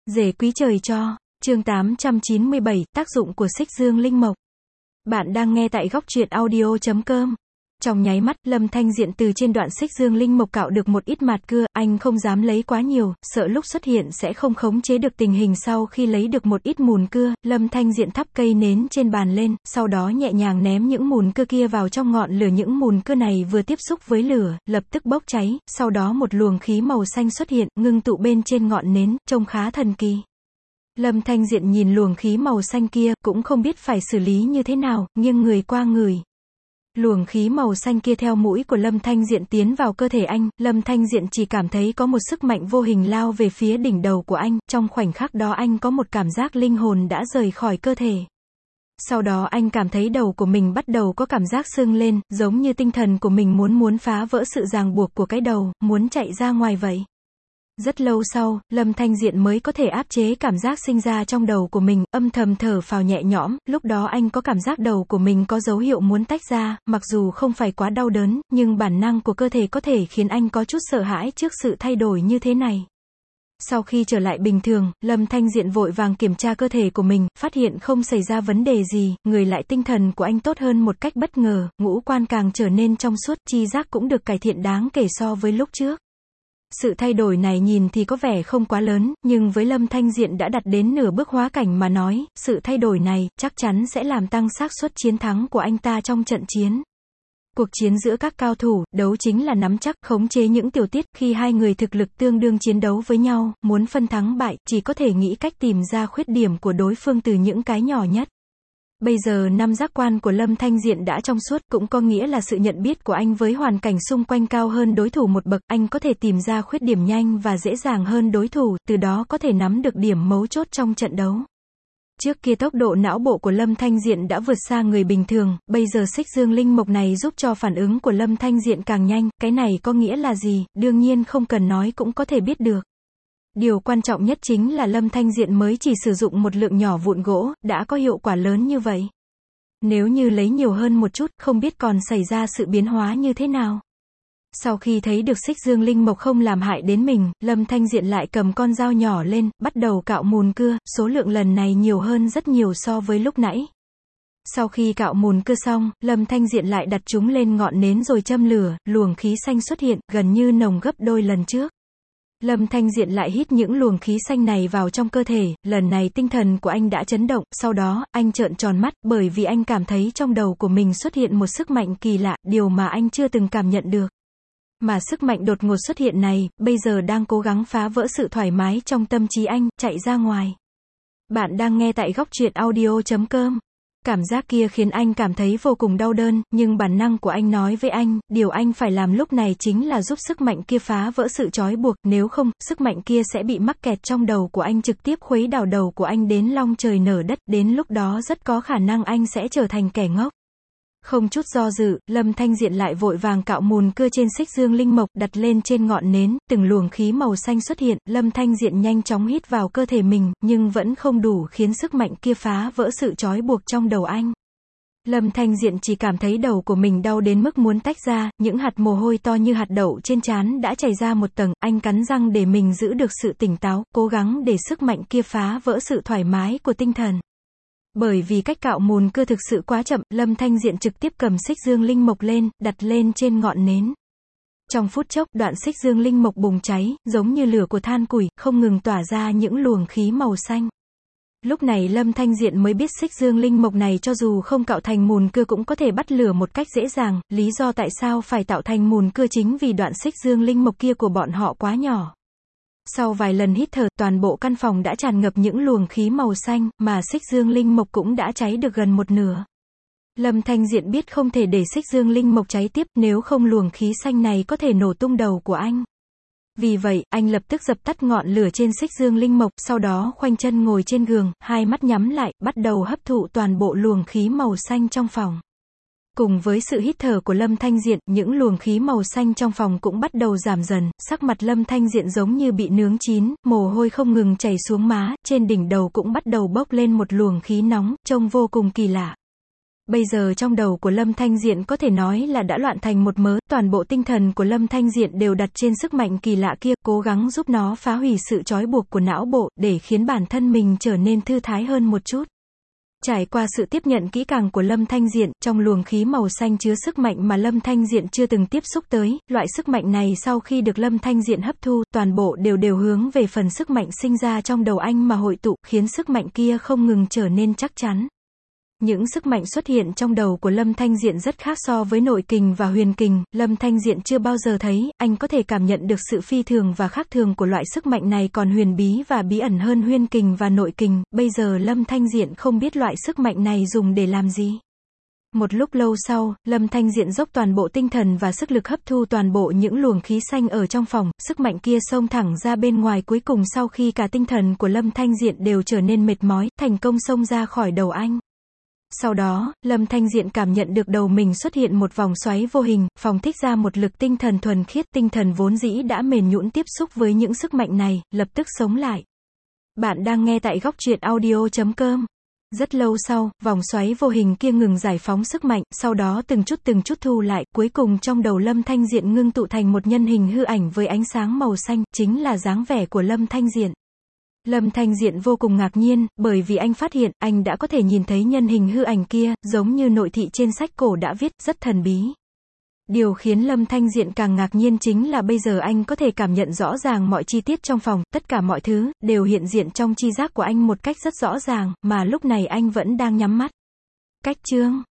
Rể quý trời cho, chương 897, tác dụng của xích dương linh mộc. Bạn đang nghe tại góc truyện audio.com. Trong nháy mắt, Lâm Thanh Diện từ trên đoạn xích dương linh mộc cạo được một ít mạt cưa, anh không dám lấy quá nhiều, sợ lúc xuất hiện sẽ không khống chế được tình hình. Sau khi lấy được một ít mùn cưa, Lâm Thanh Diện thắp cây nến trên bàn lên, sau đó nhẹ nhàng ném những mùn cưa kia vào trong ngọn lửa. Những mùn cưa này vừa tiếp xúc với lửa, lập tức bốc cháy, sau đó một luồng khí màu xanh xuất hiện, ngưng tụ bên trên ngọn nến, trông khá thần kỳ. Lâm Thanh Diện nhìn luồng khí màu xanh kia, cũng không biết phải xử lý như thế nào, nghiêng người qua người. Luồng khí màu xanh kia theo mũi của Lâm Thanh Diện tiến vào cơ thể anh, Lâm Thanh Diện chỉ cảm thấy có một sức mạnh vô hình lao về phía đỉnh đầu của anh, trong khoảnh khắc đó anh có một cảm giác linh hồn đã rời khỏi cơ thể. Sau đó anh cảm thấy đầu của mình bắt đầu có cảm giác sưng lên, giống như tinh thần của mình muốn phá vỡ sự ràng buộc của cái đầu, muốn chạy ra ngoài vậy. Rất lâu sau, Lâm Thanh Diện mới có thể áp chế cảm giác sinh ra trong đầu của mình, âm thầm thở phào nhẹ nhõm. Lúc đó anh có cảm giác đầu của mình có dấu hiệu muốn tách ra, mặc dù không phải quá đau đớn, nhưng bản năng của cơ thể có thể khiến anh có chút sợ hãi trước sự thay đổi như thế này. Sau khi trở lại bình thường, Lâm Thanh Diện vội vàng kiểm tra cơ thể của mình, phát hiện không xảy ra vấn đề gì, người lại tinh thần của anh tốt hơn một cách bất ngờ, ngũ quan càng trở nên trong suốt, tri giác cũng được cải thiện đáng kể so với lúc trước. Sự thay đổi này nhìn thì có vẻ không quá lớn, nhưng với Lâm Thanh Diện đã đạt đến nửa bước hóa cảnh mà nói, sự thay đổi này chắc chắn sẽ làm tăng xác suất chiến thắng của anh ta trong trận chiến. Cuộc chiến giữa các cao thủ, đấu chính là nắm chắc, khống chế những tiểu tiết. Khi hai người thực lực tương đương chiến đấu với nhau, muốn phân thắng bại, chỉ có thể nghĩ cách tìm ra khuyết điểm của đối phương từ những cái nhỏ nhất. Bây giờ năm giác quan của Lâm Thanh Diện đã trong suốt, cũng có nghĩa là sự nhận biết của anh với hoàn cảnh xung quanh cao hơn đối thủ một bậc, anh có thể tìm ra khuyết điểm nhanh và dễ dàng hơn đối thủ, từ đó có thể nắm được điểm mấu chốt trong trận đấu. Trước kia tốc độ não bộ của Lâm Thanh Diện đã vượt xa người bình thường, bây giờ xích dương linh mộc này giúp cho phản ứng của Lâm Thanh Diện càng nhanh. Cái này có nghĩa là gì, đương nhiên không cần nói cũng có thể biết được. Điều quan trọng nhất chính là Lâm Thanh Diện mới chỉ sử dụng một lượng nhỏ vụn gỗ, đã có hiệu quả lớn như vậy. Nếu như lấy nhiều hơn một chút, không biết còn xảy ra sự biến hóa như thế nào. Sau khi thấy được xích dương linh mộc không làm hại đến mình, Lâm Thanh Diện lại cầm con dao nhỏ lên, bắt đầu cạo mùn cưa, số lượng lần này nhiều hơn rất nhiều so với lúc nãy. Sau khi cạo mùn cưa xong, Lâm Thanh Diện lại đặt chúng lên ngọn nến rồi châm lửa, luồng khí xanh xuất hiện, gần như nồng gấp đôi lần trước. Lâm Thanh Diện lại hít những luồng khí xanh này vào trong cơ thể, lần này tinh thần của anh đã chấn động, sau đó, anh trợn tròn mắt, bởi vì anh cảm thấy trong đầu của mình xuất hiện một sức mạnh kỳ lạ, điều mà anh chưa từng cảm nhận được. Mà sức mạnh đột ngột xuất hiện này, bây giờ đang cố gắng phá vỡ sự thoải mái trong tâm trí anh, chạy ra ngoài. Bạn đang nghe tại góc truyện audio.com. Cảm giác kia khiến anh cảm thấy vô cùng đau đớn, nhưng bản năng của anh nói với anh, điều anh phải làm lúc này chính là giúp sức mạnh kia phá vỡ sự trói buộc, nếu không, sức mạnh kia sẽ bị mắc kẹt trong đầu của anh, trực tiếp khuấy đảo đầu của anh đến long trời nở đất, đến lúc đó rất có khả năng anh sẽ trở thành kẻ ngốc. Không chút do dự, Lâm Thanh Diện lại vội vàng cạo mùn cưa trên xích dương linh mộc, đặt lên trên ngọn nến, từng luồng khí màu xanh xuất hiện, Lâm Thanh Diện nhanh chóng hít vào cơ thể mình, nhưng vẫn không đủ khiến sức mạnh kia phá vỡ sự trói buộc trong đầu anh. Lâm Thanh Diện chỉ cảm thấy đầu của mình đau đến mức muốn tách ra, những hạt mồ hôi to như hạt đậu trên trán đã chảy ra một tầng, anh cắn răng để mình giữ được sự tỉnh táo, cố gắng để sức mạnh kia phá vỡ sự thoải mái của tinh thần. Bởi vì cách cạo mùn cưa thực sự quá chậm, Lâm Thanh Diện trực tiếp cầm xích dương linh mộc lên, đặt lên trên ngọn nến. Trong phút chốc, đoạn xích dương linh mộc bùng cháy, giống như lửa của than củi, không ngừng tỏa ra những luồng khí màu xanh. Lúc này Lâm Thanh Diện mới biết xích dương linh mộc này cho dù không cạo thành mùn cưa cũng có thể bắt lửa một cách dễ dàng, lý do tại sao phải tạo thành mùn cưa chính vì đoạn xích dương linh mộc kia của bọn họ quá nhỏ. Sau vài lần hít thở, toàn bộ căn phòng đã tràn ngập những luồng khí màu xanh, mà xích dương linh mộc cũng đã cháy được gần một nửa. Lâm Thanh Diện biết không thể để xích dương linh mộc cháy tiếp, nếu không luồng khí xanh này có thể nổ tung đầu của anh. Vì vậy, anh lập tức dập tắt ngọn lửa trên xích dương linh mộc, sau đó khoanh chân ngồi trên giường, hai mắt nhắm lại, bắt đầu hấp thụ toàn bộ luồng khí màu xanh trong phòng. Cùng với sự hít thở của Lâm Thanh Diện, những luồng khí màu xanh trong phòng cũng bắt đầu giảm dần, sắc mặt Lâm Thanh Diện giống như bị nướng chín, mồ hôi không ngừng chảy xuống má, trên đỉnh đầu cũng bắt đầu bốc lên một luồng khí nóng, trông vô cùng kỳ lạ. Bây giờ trong đầu của Lâm Thanh Diện có thể nói là đã loạn thành một mớ, toàn bộ tinh thần của Lâm Thanh Diện đều đặt trên sức mạnh kỳ lạ kia, cố gắng giúp nó phá hủy sự trói buộc của não bộ, để khiến bản thân mình trở nên thư thái hơn một chút. Trải qua sự tiếp nhận kỹ càng của Lâm Thanh Diện, trong luồng khí màu xanh chứa sức mạnh mà Lâm Thanh Diện chưa từng tiếp xúc tới, loại sức mạnh này sau khi được Lâm Thanh Diện hấp thu, toàn bộ đều hướng về phần sức mạnh sinh ra trong đầu anh mà hội tụ, khiến sức mạnh kia không ngừng trở nên chắc chắn. Những sức mạnh xuất hiện trong đầu của Lâm Thanh Diện rất khác so với nội kình và huyền kình, Lâm Thanh Diện chưa bao giờ thấy, anh có thể cảm nhận được sự phi thường và khác thường của loại sức mạnh này còn huyền bí và bí ẩn hơn huyền kình và nội kình, bây giờ Lâm Thanh Diện không biết loại sức mạnh này dùng để làm gì. Một lúc lâu sau, Lâm Thanh Diện dốc toàn bộ tinh thần và sức lực hấp thu toàn bộ những luồng khí xanh ở trong phòng, sức mạnh kia xông thẳng ra bên ngoài cuối cùng sau khi cả tinh thần của Lâm Thanh Diện đều trở nên mệt mỏi, thành công xông ra khỏi đầu anh. Sau đó, Lâm Thanh Diện cảm nhận được đầu mình xuất hiện một vòng xoáy vô hình, phóng thích ra một lực tinh thần thuần khiết, tinh thần vốn dĩ đã mềm nhũn tiếp xúc với những sức mạnh này, lập tức sống lại. Bạn đang nghe tại góc truyện audio.com. Rất lâu sau, vòng xoáy vô hình kia ngừng giải phóng sức mạnh, sau đó từng chút thu lại, cuối cùng trong đầu Lâm Thanh Diện ngưng tụ thành một nhân hình hư ảnh với ánh sáng màu xanh, chính là dáng vẻ của Lâm Thanh Diện. Lâm Thanh Diện vô cùng ngạc nhiên, bởi vì anh phát hiện, anh đã có thể nhìn thấy nhân hình hư ảnh kia, giống như nội thị trên sách cổ đã viết, rất thần bí. Điều khiến Lâm Thanh Diện càng ngạc nhiên chính là bây giờ anh có thể cảm nhận rõ ràng mọi chi tiết trong phòng, tất cả mọi thứ, đều hiện diện trong tri giác của anh một cách rất rõ ràng, mà lúc này anh vẫn đang nhắm mắt. Cách chương